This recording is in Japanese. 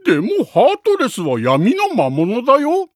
でもハートレスは闇の魔物だよ。